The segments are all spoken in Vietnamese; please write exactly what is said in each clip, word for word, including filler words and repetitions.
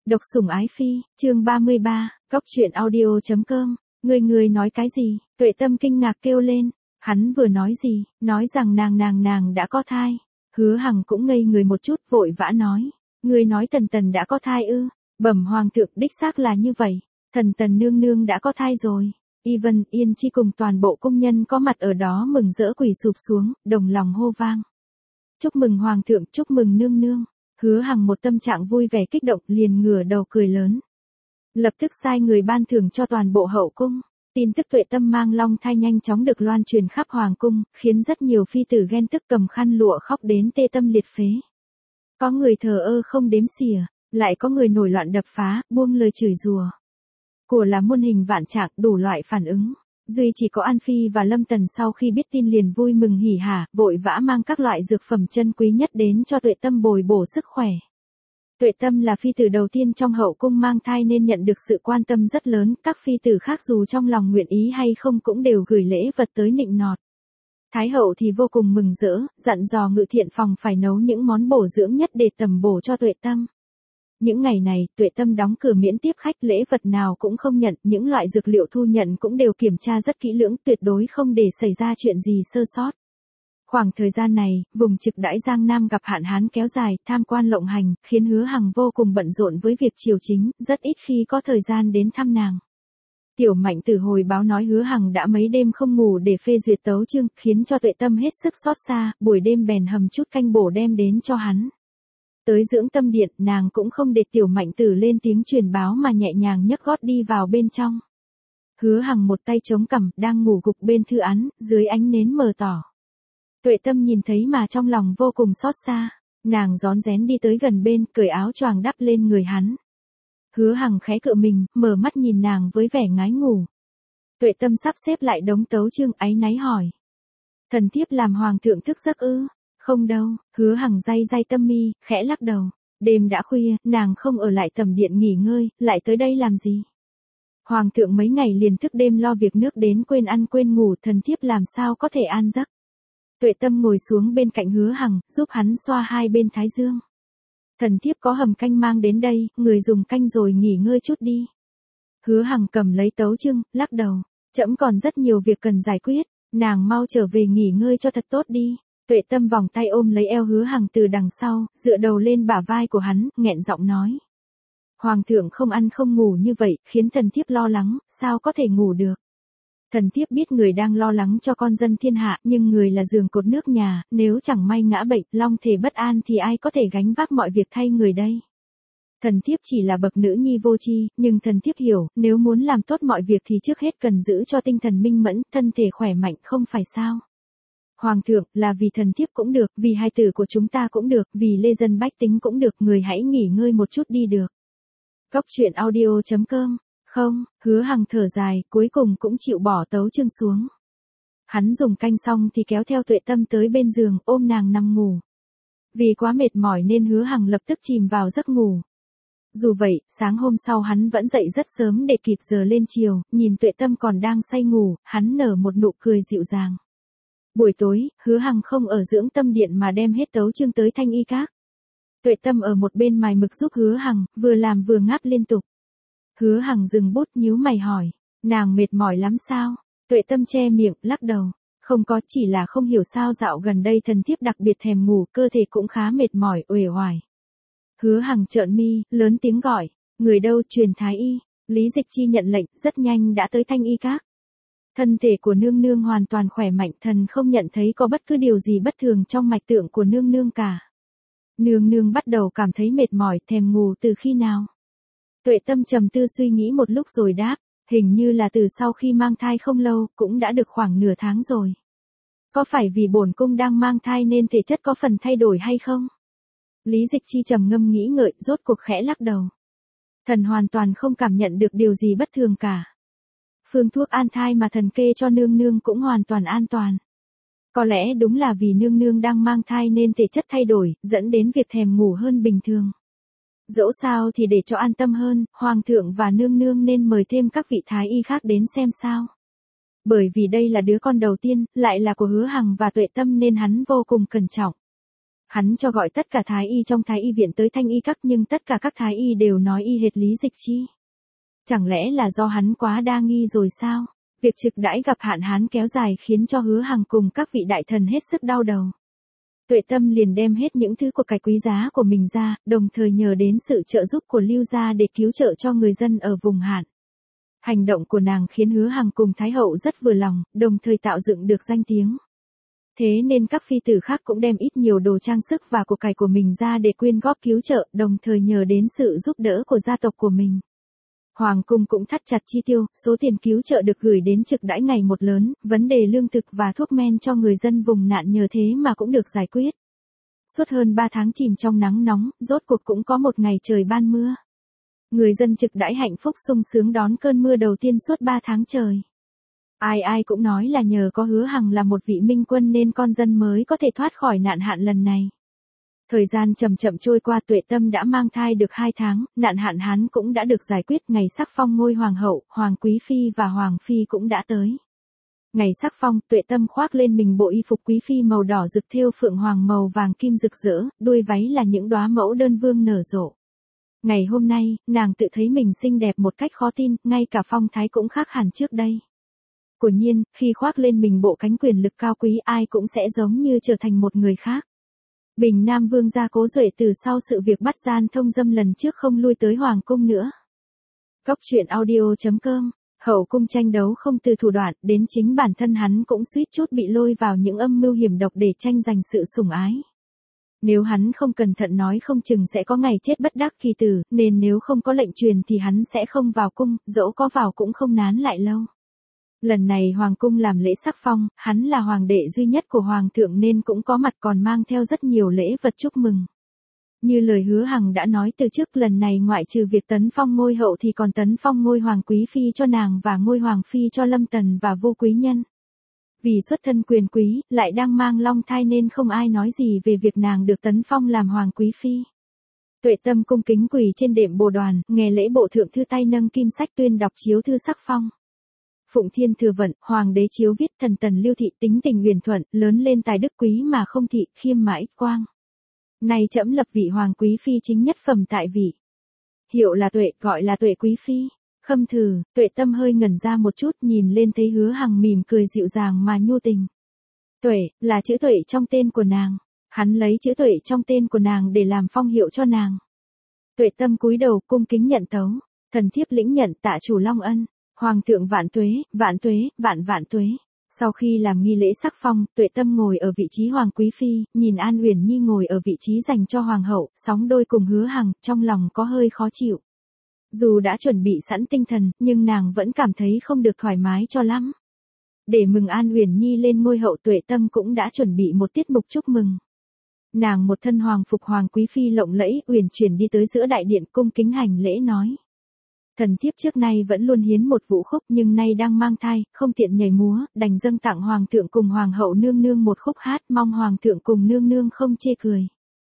Độc sủng ái phi, chương ba mươi ba, Cóc truyện audio.com, người người nói cái gì, Tuệ Tâm kinh ngạc kêu lên, hắn vừa nói gì, nói rằng nàng nàng nàng đã có thai, Hứa Hằng cũng ngây người một chút vội vã nói, người nói Tần Tần đã có thai ư, bẩm hoàng thượng đích xác là như vậy, Thần Tần nương nương đã có thai rồi, Y Vân Yên Chi cùng toàn bộ công nhân có mặt ở đó mừng rỡ quỳ sụp xuống, đồng lòng hô vang. Chúc mừng hoàng thượng, chúc mừng nương nương. Hứa Hằng một tâm trạng vui vẻ kích động liền ngửa đầu cười lớn. Lập tức sai người ban thưởng cho toàn bộ hậu cung. Tin tức Tuệ Tâm mang long thai nhanh chóng được loan truyền khắp hoàng cung, khiến rất nhiều phi tử ghen tức cầm khăn lụa khóc đến tê tâm liệt phế. Có người thờ ơ không đếm xỉa, lại có người nổi loạn đập phá, buông lời chửi rủa. Của là muôn hình vạn trạng, đủ loại phản ứng. Duy chỉ có An Phi và Lâm Tần sau khi biết tin liền vui mừng hỉ hả, vội vã mang các loại dược phẩm chân quý nhất đến cho Tuệ Tâm bồi bổ sức khỏe. Tuệ Tâm là phi tử đầu tiên trong hậu cung mang thai nên nhận được sự quan tâm rất lớn, các phi tử khác dù trong lòng nguyện ý hay không cũng đều gửi lễ vật tới nịnh nọt. Thái hậu thì vô cùng mừng rỡ, dặn dò ngự thiện phòng phải nấu những món bổ dưỡng nhất để tầm bổ cho Tuệ Tâm. Những ngày này, Tuệ Tâm đóng cửa miễn tiếp khách, lễ vật nào cũng không nhận, những loại dược liệu thu nhận cũng đều kiểm tra rất kỹ lưỡng, tuyệt đối không để xảy ra chuyện gì sơ sót. Khoảng thời gian này, vùng trực đãi Giang Nam gặp hạn hán kéo dài, tham quan lộng hành, khiến Hứa Hằng vô cùng bận rộn với việc triều chính, rất ít khi có thời gian đến thăm nàng. Tiểu Mạnh Tử hồi báo nói Hứa Hằng đã mấy đêm không ngủ để phê duyệt tấu chương, khiến cho Tuệ Tâm hết sức xót xa, buổi đêm bèn hầm chút canh bổ đem đến cho hắn. Tới dưỡng tâm điện, nàng cũng không để Tiểu Mạnh Tử lên tiếng truyền báo mà nhẹ nhàng nhấc gót đi vào bên trong. Hứa Hằng một tay chống cằm, đang ngủ gục bên thư án, dưới ánh nến mờ tỏ. Tuệ Tâm nhìn thấy mà trong lòng vô cùng xót xa, nàng rón rén đi tới gần bên, cởi áo choàng đắp lên người hắn. Hứa Hằng khẽ cựa mình, mở mắt nhìn nàng với vẻ ngái ngủ. Tuệ Tâm sắp xếp lại đống tấu chương, áy náy hỏi. Thần thiếp làm hoàng thượng thức giấc ư? Không đâu, Hứa Hằng day day tâm mi, khẽ lắc đầu. Đêm đã khuya, nàng không ở lại tầm điện nghỉ ngơi, lại tới đây làm gì? Hoàng thượng mấy ngày liền thức đêm lo việc nước đến quên ăn quên ngủ, thần thiếp làm sao có thể an giấc. Tuệ Tâm ngồi xuống bên cạnh Hứa Hằng, giúp hắn xoa hai bên thái dương. Thần thiếp có hầm canh mang đến đây, người dùng canh rồi nghỉ ngơi chút đi. Hứa Hằng cầm lấy tấu chương, lắc đầu. Trẫm còn rất nhiều việc cần giải quyết, nàng mau trở về nghỉ ngơi cho thật tốt đi. Tuệ Tâm vòng tay ôm lấy eo Hứa Hằng từ đằng sau, dựa đầu lên bả vai của hắn, nghẹn giọng nói. Hoàng thượng không ăn không ngủ như vậy, khiến thần thiếp lo lắng, sao có thể ngủ được. Thần thiếp biết người đang lo lắng cho con dân thiên hạ, nhưng người là giường cột nước nhà, nếu chẳng may ngã bệnh, long thể bất an thì ai có thể gánh vác mọi việc thay người đây. Thần thiếp chỉ là bậc nữ nhi vô tri, nhưng thần thiếp hiểu, nếu muốn làm tốt mọi việc thì trước hết cần giữ cho tinh thần minh mẫn, thân thể khỏe mạnh, không phải sao. Hoàng thượng, là vì thần thiếp cũng được, vì hai tử của chúng ta cũng được, vì lê dân bách tính cũng được, người hãy nghỉ ngơi một chút đi được. Cóc truyện audio.com. Không, Hứa Hằng thở dài, cuối cùng cũng chịu bỏ tấu chương xuống. Hắn dùng canh xong thì kéo theo Tuệ Tâm tới bên giường, ôm nàng nằm ngủ. Vì quá mệt mỏi nên Hứa Hằng lập tức chìm vào giấc ngủ. Dù vậy, sáng hôm sau hắn vẫn dậy rất sớm để kịp giờ lên chiều, nhìn Tuệ Tâm còn đang say ngủ, hắn nở một nụ cười dịu dàng. Buổi tối, Hứa Hằng không ở dưỡng tâm điện mà đem hết tấu chương tới Thanh Y Các. Tuệ Tâm ở một bên mài mực giúp Hứa Hằng, vừa làm vừa ngáp liên tục. Hứa Hằng dừng bút nhíu mày hỏi, nàng mệt mỏi lắm sao? Tuệ Tâm che miệng, lắc đầu, không có, chỉ là không hiểu sao dạo gần đây thần thiếp đặc biệt thèm ngủ, cơ thể cũng khá mệt mỏi, uể oải. Hứa Hằng trợn mi, lớn tiếng gọi, người đâu, truyền thái y. Lý Dịch Chi nhận lệnh, rất nhanh đã tới Thanh Y Các. Thân thể của nương nương hoàn toàn khỏe mạnh, thần không nhận thấy có bất cứ điều gì bất thường trong mạch tượng của nương nương cả. Nương nương bắt đầu cảm thấy mệt mỏi, thèm ngủ từ khi nào? Tuệ Tâm trầm tư suy nghĩ một lúc rồi đáp, hình như là từ sau khi mang thai không lâu, cũng đã được khoảng nửa tháng rồi. Có phải vì bổn cung đang mang thai nên thể chất có phần thay đổi hay không? Lý Dịch Chi trầm ngâm nghĩ ngợi, rốt cuộc khẽ lắc đầu. Thần hoàn toàn không cảm nhận được điều gì bất thường cả. Phương thuốc an thai mà thần kê cho nương nương cũng hoàn toàn an toàn. Có lẽ đúng là vì nương nương đang mang thai nên thể chất thay đổi, dẫn đến việc thèm ngủ hơn bình thường. Dẫu sao thì để cho an tâm hơn, hoàng thượng và nương nương nên mời thêm các vị thái y khác đến xem sao. Bởi vì đây là đứa con đầu tiên, lại là của Hứa Hằng và Tuệ Tâm nên hắn vô cùng cẩn trọng. Hắn cho gọi tất cả thái y trong thái y viện tới thanh y các nhưng tất cả các thái y đều nói y hệt Lý Dịch Chi. Chẳng lẽ là do hắn quá đa nghi rồi sao? Việc trực đãi gặp hạn hán kéo dài khiến cho Hứa Hằng cùng các vị đại thần hết sức đau đầu. Tuệ Tâm liền đem hết những thứ của cải quý giá của mình ra, đồng thời nhờ đến sự trợ giúp của Lưu gia để cứu trợ cho người dân ở vùng hạn. Hành động của nàng khiến Hứa Hằng cùng Thái hậu rất vừa lòng, đồng thời tạo dựng được danh tiếng. Thế nên các phi tử khác cũng đem ít nhiều đồ trang sức và của cải của mình ra để quyên góp cứu trợ, đồng thời nhờ đến sự giúp đỡ của gia tộc của mình. Hoàng cung cũng thắt chặt chi tiêu, số tiền cứu trợ được gửi đến trực đãi ngày một lớn, vấn đề lương thực và thuốc men cho người dân vùng nạn nhờ thế mà cũng được giải quyết. Suốt hơn ba tháng chìm trong nắng nóng, rốt cuộc cũng có một ngày trời ban mưa. Người dân trực đãi hạnh phúc sung sướng đón cơn mưa đầu tiên suốt ba tháng trời. Ai ai cũng nói là nhờ có Hứa Hằng là một vị minh quân nên con dân mới có thể thoát khỏi nạn hạn lần này. Thời gian chậm chậm trôi qua, Tuệ Tâm đã mang thai được hai tháng, nạn hạn hán cũng đã được giải quyết, ngày sắc phong ngôi hoàng hậu, hoàng quý phi và hoàng phi cũng đã tới. Ngày sắc phong, Tuệ Tâm khoác lên mình bộ y phục quý phi màu đỏ rực thêu phượng hoàng màu vàng kim rực rỡ, đuôi váy là những đóa mẫu đơn vương nở rộ. Ngày hôm nay, nàng tự thấy mình xinh đẹp một cách khó tin, ngay cả phong thái cũng khác hẳn trước đây. Quả nhiên, khi khoác lên mình bộ cánh quyền lực cao quý ai cũng sẽ giống như trở thành một người khác. Bình Nam Vương gia Cố Duệ từ sau sự việc bắt gian thông dâm lần trước không lui tới hoàng cung nữa. Cóc truyện audio chấm com, hậu cung tranh đấu không từ thủ đoạn, đến chính bản thân hắn cũng suýt chút bị lôi vào những âm mưu hiểm độc để tranh giành sự sủng ái. Nếu hắn không cẩn thận nói không chừng sẽ có ngày chết bất đắc kỳ tử, nên nếu không có lệnh truyền thì hắn sẽ không vào cung, dẫu có vào cũng không nán lại lâu. Lần này hoàng cung làm lễ sắc phong, hắn là hoàng đệ duy nhất của hoàng thượng nên cũng có mặt, còn mang theo rất nhiều lễ vật chúc mừng. Như lời Hứa Hằng đã nói từ trước, lần này ngoại trừ việc tấn phong ngôi hậu thì còn tấn phong ngôi hoàng quý phi cho nàng và ngôi hoàng phi cho Lâm Tần và Vu Quý Nhân. Vì xuất thân quyền quý, lại đang mang long thai nên không ai nói gì về việc nàng được tấn phong làm hoàng quý phi. Tuệ Tâm cung kính quỳ trên đệm bồ đoàn, nghe lễ bộ thượng thư tay nâng kim sách tuyên đọc chiếu thư sắc phong. Phụng Thiên thừa vận, hoàng đế chiếu viết thần tần Lưu thị tính tình huyền thuận, lớn lên tài đức quý mà không thị, khiêm mà ích quang. Nay trẫm lập vị hoàng quý phi chính nhất phẩm tại vị. Hiệu là Tuệ, gọi là Tuệ quý phi. Khâm thử, Tuệ Tâm hơi ngẩn ra một chút, nhìn lên thấy Hứa Hằng mỉm cười dịu dàng mà nhu tình. Tuệ, là chữ Tuệ trong tên của nàng. Hắn lấy chữ Tuệ trong tên của nàng để làm phong hiệu cho nàng. Tuệ Tâm cúi đầu cung kính nhận tấu. Thần thiếp lĩnh nhận, tạ chủ long ân. Hoàng thượng vạn tuế, vạn tuế, vạn vạn tuế. Sau khi làm nghi lễ sắc phong, Tuệ Tâm ngồi ở vị trí hoàng quý phi, nhìn An Uyển Nhi ngồi ở vị trí dành cho hoàng hậu, sóng đôi cùng Hứa Hằng, trong lòng có hơi khó chịu. Dù đã chuẩn bị sẵn tinh thần, nhưng nàng vẫn cảm thấy không được thoải mái cho lắm. Để mừng An Uyển Nhi lên ngôi hậu, Tuệ Tâm cũng đã chuẩn bị một tiết mục chúc mừng. Nàng một thân hoàng phục hoàng quý phi lộng lẫy, uyển chuyển đi tới giữa đại điện cung kính hành lễ nói. Thần thiếp trước nay vẫn luôn hiến một vũ khúc nhưng nay đang mang thai, không tiện nhảy múa, đành dâng tặng hoàng thượng cùng hoàng hậu nương nương một khúc hát, mong hoàng thượng cùng nương nương không chê cười.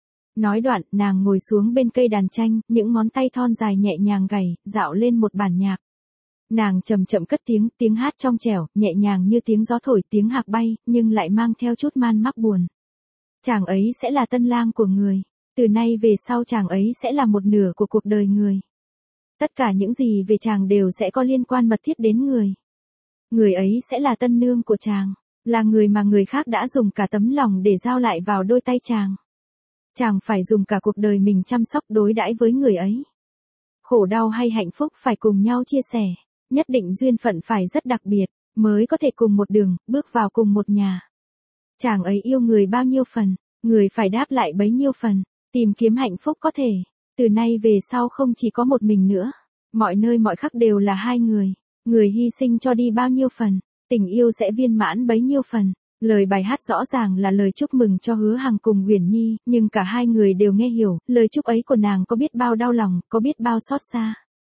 Nói đoạn, nàng ngồi xuống bên cây đàn tranh, những ngón tay thon dài nhẹ nhàng gảy, dạo lên một bản nhạc. Nàng chậm chậm cất tiếng, tiếng hát trong trẻo, nhẹ nhàng như tiếng gió thổi, tiếng hạc bay, nhưng lại mang theo chút man mác buồn. Chàng ấy sẽ là tân lang của người. Từ nay về sau chàng ấy sẽ là một nửa của cuộc đời người. Tất cả những gì về chàng đều sẽ có liên quan mật thiết đến người. Người ấy sẽ là tân nương của chàng, là người mà người khác đã dùng cả tấm lòng để giao lại vào đôi tay chàng. Chàng phải dùng cả cuộc đời mình chăm sóc đối đãi với người ấy. Khổ đau hay hạnh phúc phải cùng nhau chia sẻ, nhất định duyên phận phải rất đặc biệt, mới có thể cùng một đường, bước vào cùng một nhà. Chàng ấy yêu người bao nhiêu phần, người phải đáp lại bấy nhiêu phần, tìm kiếm hạnh phúc có thể. Từ nay về sau không chỉ có một mình nữa, mọi nơi mọi khắc đều là hai người, người hy sinh cho đi bao nhiêu phần, tình yêu sẽ viên mãn bấy nhiêu phần. Lời bài hát rõ ràng là lời chúc mừng cho Hứa Hằng cùng Uyển Nhi, nhưng cả hai người đều nghe hiểu, lời chúc ấy của nàng có biết bao đau lòng, có biết bao xót xa.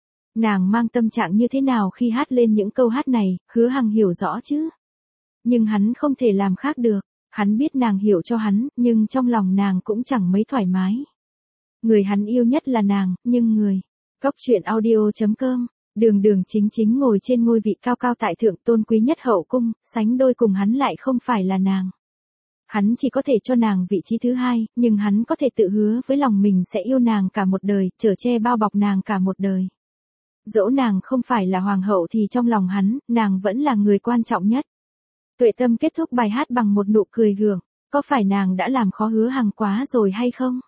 Nàng mang tâm trạng như thế nào khi hát lên những câu hát này, Hứa Hằng hiểu rõ chứ. Nhưng hắn không thể làm khác được, hắn biết nàng hiểu cho hắn, nhưng trong lòng nàng cũng chẳng mấy thoải mái. Người hắn yêu nhất là nàng, nhưng người. Cóc truyện audio chấm com, đường đường chính chính ngồi trên ngôi vị cao cao tại thượng tôn quý nhất hậu cung, sánh đôi cùng hắn lại không phải là nàng. Hắn chỉ có thể cho nàng vị trí thứ hai, nhưng hắn có thể tự hứa với lòng mình sẽ yêu nàng cả một đời, chở che bao bọc nàng cả một đời. Dẫu nàng không phải là hoàng hậu thì trong lòng hắn, nàng vẫn là người quan trọng nhất. Tuệ Tâm kết thúc bài hát bằng một nụ cười gượng, có phải nàng đã làm khó Hứa Hằng quá rồi hay không?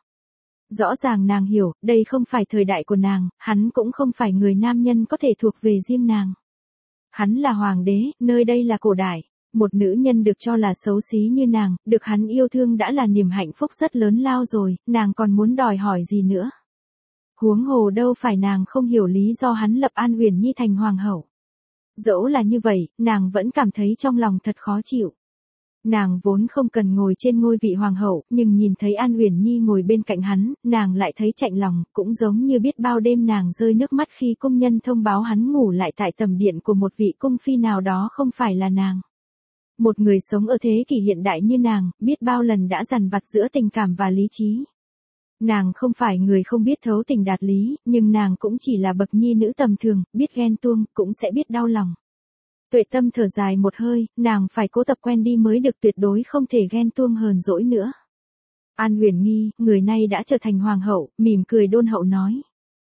Rõ ràng nàng hiểu, đây không phải thời đại của nàng, hắn cũng không phải người nam nhân có thể thuộc về riêng nàng. Hắn là hoàng đế, nơi đây là cổ đại. Một nữ nhân được cho là xấu xí như nàng, được hắn yêu thương đã là niềm hạnh phúc rất lớn lao rồi, nàng còn muốn đòi hỏi gì nữa. Huống hồ đâu phải nàng không hiểu lý do hắn lập An Uyển Nhi thành hoàng hậu. Dẫu là như vậy, nàng vẫn cảm thấy trong lòng thật khó chịu. Nàng vốn không cần ngồi trên ngôi vị hoàng hậu, nhưng nhìn thấy An Uyển Nhi ngồi bên cạnh hắn, nàng lại thấy chạnh lòng, cũng giống như biết bao đêm nàng rơi nước mắt khi cung nhân thông báo hắn ngủ lại tại tầm điện của một vị cung phi nào đó không phải là nàng. Một người sống ở thế kỷ hiện đại như nàng, biết bao lần đã dằn vặt giữa tình cảm và lý trí. Nàng không phải người không biết thấu tình đạt lý, nhưng nàng cũng chỉ là bậc nhi nữ tầm thường, biết ghen tuông, cũng sẽ biết đau lòng. Tuệ Tâm thở dài một hơi, nàng phải cố tập quen đi mới được, tuyệt đối không thể ghen tuông hờn dỗi nữa. An Uyển Nhi, người nay đã trở thành hoàng hậu, mỉm cười đôn hậu nói.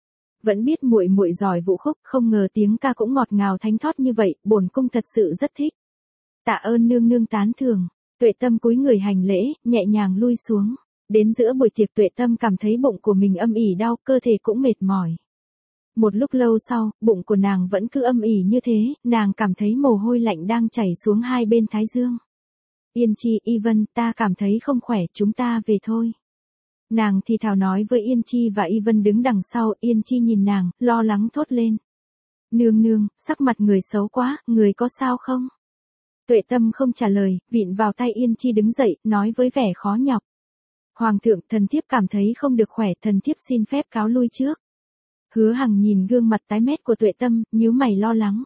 Vẫn biết muội muội giỏi vũ khúc, không ngờ tiếng ca cũng ngọt ngào thánh thót như vậy, bổn cung thật sự rất thích. Tạ ơn nương nương tán thưởng. Tuệ Tâm cúi người hành lễ, nhẹ nhàng lui xuống. Đến giữa buổi tiệc Tuệ Tâm cảm thấy bụng của mình âm ỉ đau, cơ thể cũng mệt mỏi. Một lúc lâu sau, bụng của nàng vẫn cứ âm ỉ như thế, nàng cảm thấy mồ hôi lạnh đang chảy xuống hai bên thái dương. Yên Chi, Y Vân, ta cảm thấy không khỏe, chúng ta về thôi. Nàng thì thào nói với Yên Chi và Y Vân đứng đằng sau, Yên Chi nhìn nàng, lo lắng thốt lên. Nương nương, sắc mặt người xấu quá, người có sao không? Tuệ Tâm không trả lời, vịn vào tay Yên Chi đứng dậy, nói với vẻ khó nhọc. Hoàng thượng, thần thiếp cảm thấy không được khỏe, thần thiếp xin phép cáo lui trước. Hứa Hằng nhìn gương mặt tái mét của Tuệ Tâm, nhíu mày lo lắng.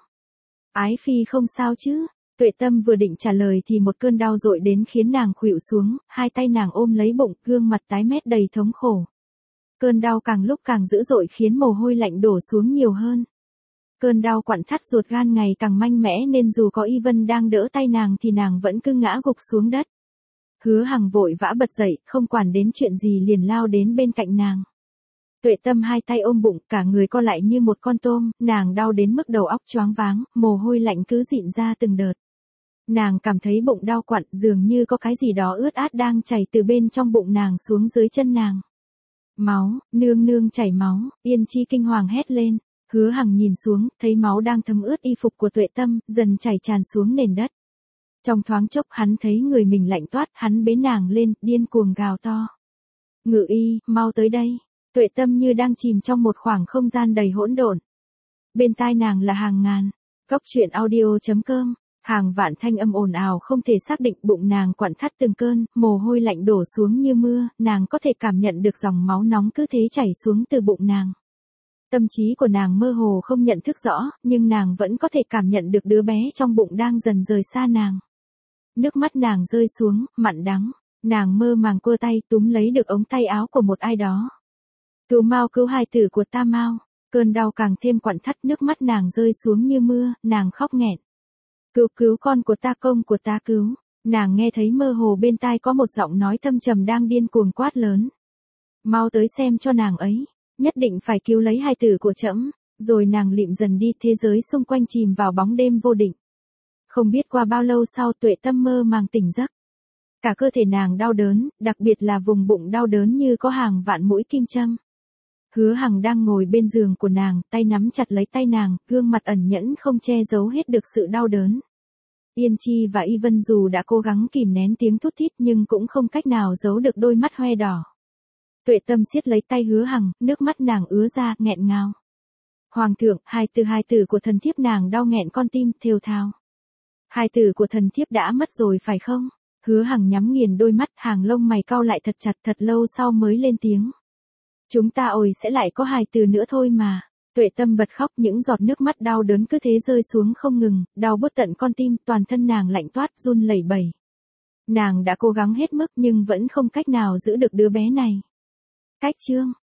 Ái phi không sao chứ? Tuệ Tâm vừa định trả lời thì một cơn đau dội đến khiến nàng khuỵu xuống, hai tay nàng ôm lấy bụng, gương mặt tái mét đầy thống khổ. Cơn đau càng lúc càng dữ dội khiến mồ hôi lạnh đổ xuống nhiều hơn. Cơn đau quặn thắt ruột gan ngày càng mạnh mẽ nên dù có Y Vân đang đỡ tay nàng thì nàng vẫn cứ ngã gục xuống đất. Hứa Hằng vội vã bật dậy, không quản đến chuyện gì liền lao đến bên cạnh nàng. Tuệ Tâm hai tay ôm bụng, cả người co lại như một con tôm, nàng đau đến mức đầu óc choáng váng, mồ hôi lạnh cứ dịn ra từng đợt. Nàng cảm thấy bụng đau quặn, dường như có cái gì đó ướt át đang chảy từ bên trong bụng nàng xuống dưới chân nàng. Máu, nương nương chảy máu, Yên Chi kinh hoàng hét lên. Hứa Hằng nhìn xuống, thấy máu đang thấm ướt y phục của Tuệ Tâm, dần chảy tràn xuống nền đất. Trong thoáng chốc hắn thấy người mình lạnh toát, hắn bế nàng lên, điên cuồng gào to. Ngự y, mau tới đây. Tuệ Tâm như đang chìm trong một khoảng không gian đầy hỗn độn. Bên tai nàng là hàng ngàn. Góc truyện audio chấm com. Hàng vạn thanh âm ồn ào không thể xác định, bụng nàng quặn thắt từng cơn, mồ hôi lạnh đổ xuống như mưa, nàng có thể cảm nhận được dòng máu nóng cứ thế chảy xuống từ bụng nàng. Tâm trí của nàng mơ hồ không nhận thức rõ, nhưng nàng vẫn có thể cảm nhận được đứa bé trong bụng đang dần rời xa nàng. Nước mắt nàng rơi xuống, mặn đắng, nàng mơ màng cua tay túm lấy được ống tay áo của một ai đó. Cứu mau, cứu hài tử của ta mau. Cơn đau càng thêm quặn thắt, nước mắt nàng rơi xuống như mưa, nàng khóc nghẹn. Cứu cứu con của ta, công của ta cứu. Nàng nghe thấy mơ hồ bên tai có một giọng nói thâm trầm đang điên cuồng quát lớn. Mau tới xem cho nàng ấy. Nhất định phải cứu lấy hài tử của trẫm. Rồi nàng lịm dần đi, thế giới xung quanh chìm vào bóng đêm vô định. Không biết qua bao lâu sau Tuệ Tâm mơ màng tỉnh giấc. Cả cơ thể nàng đau đớn, đặc biệt là vùng bụng đau đớn như có hàng vạn mũi kim châm. Hứa Hằng đang ngồi bên giường của nàng, tay nắm chặt lấy tay nàng, gương mặt ẩn nhẫn không che giấu hết được sự đau đớn. Yên Chi và Y Vân dù đã cố gắng kìm nén tiếng thút thít nhưng cũng không cách nào giấu được đôi mắt hoe đỏ. Tuệ Tâm siết lấy tay Hứa Hằng, nước mắt nàng ứa ra, nghẹn ngào. Hoàng thượng, hài tử hài tử của thần thiếp, nàng đau nghẹn con tim, thều thào. Hài tử của thần thiếp đã mất rồi phải không? Hứa Hằng nhắm nghiền đôi mắt, hàng lông mày cau lại thật chặt, thật lâu sau mới lên tiếng. Chúng ta ôi sẽ lại có hài tử nữa thôi mà. Tuệ Tâm bật khóc, những giọt nước mắt đau đớn cứ thế rơi xuống không ngừng, đau buốt tận con tim, toàn thân nàng lạnh toát, run lẩy bẩy. Nàng đã cố gắng hết mức nhưng vẫn không cách nào giữ được đứa bé này. Cách chương